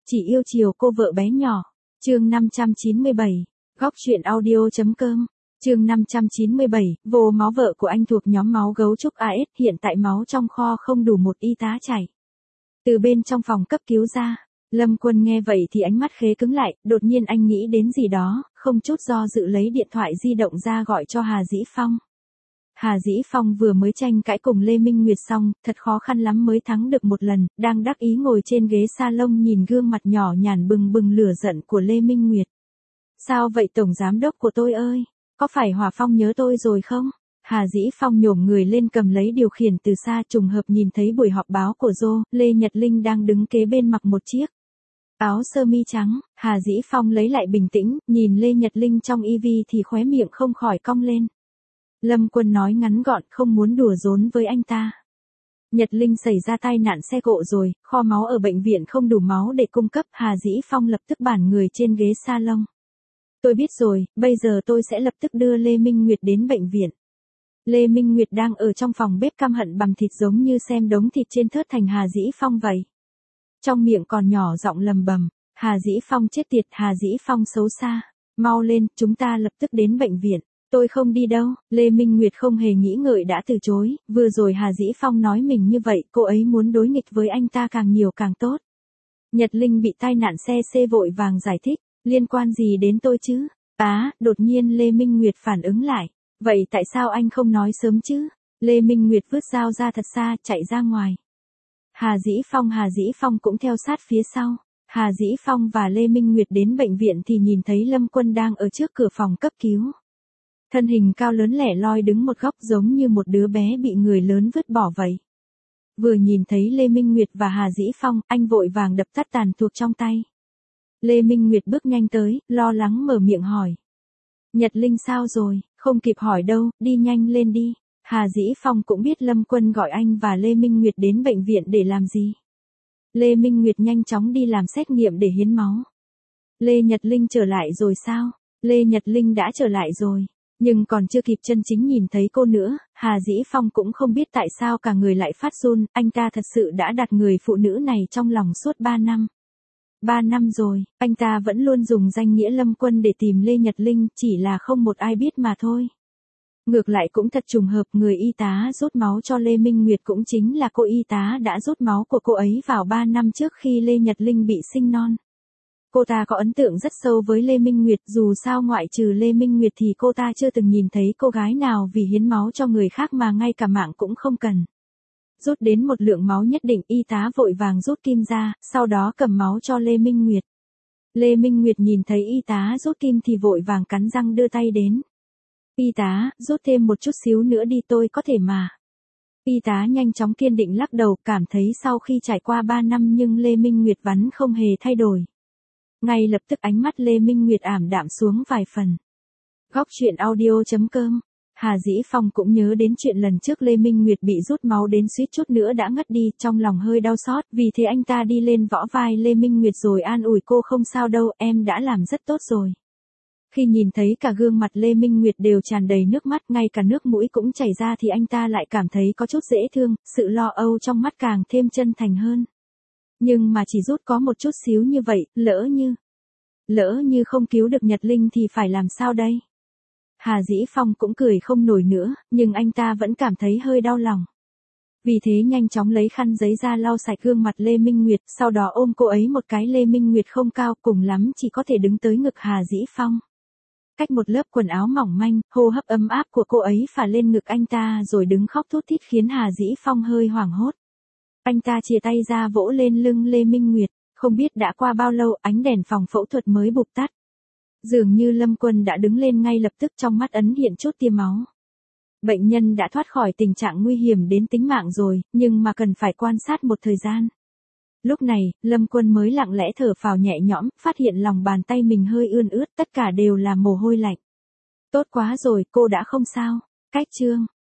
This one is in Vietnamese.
Chỉ yêu chiều cô vợ bé nhỏ. Chương 597. Góc truyện audio.com. Chương 597, vô máu vợ của anh thuộc nhóm máu gấu trúc AS, hiện tại máu trong kho không đủ một y tá chảy. Từ bên trong phòng cấp cứu ra, Lâm Quân nghe vậy thì ánh mắt khế cứng lại, đột nhiên anh nghĩ đến gì đó, không chút do dự lấy điện thoại di động ra gọi cho Hà Dĩ Phong. Hà Dĩ Phong vừa mới tranh cãi cùng Lê Minh Nguyệt xong, thật khó khăn lắm mới thắng được một lần, đang đắc ý ngồi trên ghế salon nhìn gương mặt nhỏ nhàn bừng bừng lửa giận của Lê Minh Nguyệt. Sao vậy tổng giám đốc của tôi ơi? Có phải Hòa Phong nhớ tôi rồi không? Hà Dĩ Phong nhổm người lên cầm lấy điều khiển từ xa, trùng hợp nhìn thấy buổi họp báo của Lê Nhật Linh đang đứng kế bên mặc một chiếc áo sơ mi trắng. Hà Dĩ Phong lấy lại bình tĩnh, nhìn Lê Nhật Linh trong EV thì khóe miệng không khỏi cong lên. Lâm Quân nói ngắn gọn, không muốn đùa giỡn với anh ta. Nhật Linh xảy ra tai nạn xe cộ rồi, kho máu ở bệnh viện không đủ máu để cung cấp. Hà Dĩ Phong lập tức bản người trên ghế salon. Tôi biết rồi, bây giờ tôi sẽ lập tức đưa Lê Minh Nguyệt đến bệnh viện. Lê Minh Nguyệt đang ở trong phòng bếp căm hận bằm thịt giống như xem đống thịt trên thớt thành Hà Dĩ Phong vậy. Trong miệng còn nhỏ giọng lầm bầm, Hà Dĩ Phong chết tiệt, Hà Dĩ Phong xấu xa. Mau lên, chúng ta lập tức đến bệnh viện. Tôi không đi đâu. Lê Minh Nguyệt không hề nghĩ ngợi đã từ chối, vừa rồi Hà Dĩ Phong nói mình như vậy, cô ấy muốn đối nghịch với anh ta càng nhiều càng tốt. Nhật Linh bị tai nạn xe vội vàng giải thích, liên quan gì đến tôi chứ? Đột nhiên Lê Minh Nguyệt phản ứng lại, vậy tại sao anh không nói sớm chứ? Lê Minh Nguyệt vứt dao ra thật xa, chạy ra ngoài. Hà Dĩ Phong cũng theo sát phía sau. Hà Dĩ Phong và Lê Minh Nguyệt đến bệnh viện thì nhìn thấy Lâm Quân đang ở trước cửa phòng cấp cứu. Thân hình cao lớn lẻ loi đứng một góc giống như một đứa bé bị người lớn vứt bỏ vậy. Vừa nhìn thấy Lê Minh Nguyệt và Hà Dĩ Phong, anh vội vàng đập tắt tàn thuốc trong tay. Lê Minh Nguyệt bước nhanh tới, lo lắng mở miệng hỏi. Nhật Linh sao rồi? Không kịp hỏi đâu, đi nhanh lên đi. Hà Dĩ Phong cũng biết Lâm Quân gọi anh và Lê Minh Nguyệt đến bệnh viện để làm gì. Lê Minh Nguyệt nhanh chóng đi làm xét nghiệm để hiến máu. Lê Nhật Linh trở lại rồi sao? Lê Nhật Linh đã trở lại rồi. Nhưng còn chưa kịp chân chính nhìn thấy cô nữa, Hà Dĩ Phong cũng không biết tại sao cả người lại phát run, anh ta thật sự đã đặt người phụ nữ này trong lòng suốt 3 năm. 3 năm rồi, anh ta vẫn luôn dùng danh nghĩa Lâm Quân để tìm Lê Nhật Linh, chỉ là không một ai biết mà thôi. Ngược lại cũng thật trùng hợp, người y tá rút máu cho Lê Minh Nguyệt cũng chính là cô y tá đã rút máu của cô ấy vào 3 năm trước khi Lê Nhật Linh bị sinh non. Cô ta có ấn tượng rất sâu với Lê Minh Nguyệt, dù sao ngoại trừ Lê Minh Nguyệt thì cô ta chưa từng nhìn thấy cô gái nào vì hiến máu cho người khác mà ngay cả mạng cũng không cần. Rút đến một lượng máu nhất định, y tá vội vàng rút kim ra, sau đó cầm máu cho Lê Minh Nguyệt. Lê Minh Nguyệt nhìn thấy y tá rút kim thì vội vàng cắn răng đưa tay đến. Y tá, rút thêm một chút xíu nữa đi, tôi có thể mà. Y tá nhanh chóng kiên định lắc đầu, cảm thấy sau khi trải qua 3 năm nhưng Lê Minh Nguyệt vẫn không hề thay đổi. Ngay lập tức ánh mắt Lê Minh Nguyệt ảm đạm xuống vài phần. Góc truyện audio.com. Hà Dĩ Phong cũng nhớ đến chuyện lần trước Lê Minh Nguyệt bị rút máu đến suýt chút nữa đã ngất đi, trong lòng hơi đau xót, vì thế anh ta đi lên võ vai Lê Minh Nguyệt rồi an ủi cô, không sao đâu, em đã làm rất tốt rồi. Khi nhìn thấy cả gương mặt Lê Minh Nguyệt đều tràn đầy nước mắt, ngay cả nước mũi cũng chảy ra thì anh ta lại cảm thấy có chút dễ thương, sự lo âu trong mắt càng thêm chân thành hơn. Nhưng mà chỉ rút có một chút xíu như vậy, lỡ như không cứu được Nhật Linh thì phải làm sao đây? Hà Dĩ Phong cũng cười không nổi nữa, nhưng anh ta vẫn cảm thấy hơi đau lòng. Vì thế nhanh chóng lấy khăn giấy ra lau sạch gương mặt Lê Minh Nguyệt, sau đó ôm cô ấy một cái. Lê Minh Nguyệt không cao, cùng lắm chỉ có thể đứng tới ngực Hà Dĩ Phong. Cách một lớp quần áo mỏng manh, hô hấp ấm áp của cô ấy phả lên ngực anh ta rồi đứng khóc thút thít khiến Hà Dĩ Phong hơi hoảng hốt. Anh ta chìa tay ra vỗ lên lưng Lê Minh Nguyệt, không biết đã qua bao lâu ánh đèn phòng phẫu thuật mới bụp tắt. Dường như Lâm Quân đã đứng lên ngay lập tức, trong mắt ấn hiện chút tia máu. Bệnh nhân đã thoát khỏi tình trạng nguy hiểm đến tính mạng rồi, nhưng mà cần phải quan sát một thời gian. Lúc này, Lâm Quân mới lặng lẽ thở phào nhẹ nhõm, phát hiện lòng bàn tay mình hơi ươn ướt, tất cả đều là mồ hôi lạnh. Tốt quá rồi, cô đã không sao. Cách chương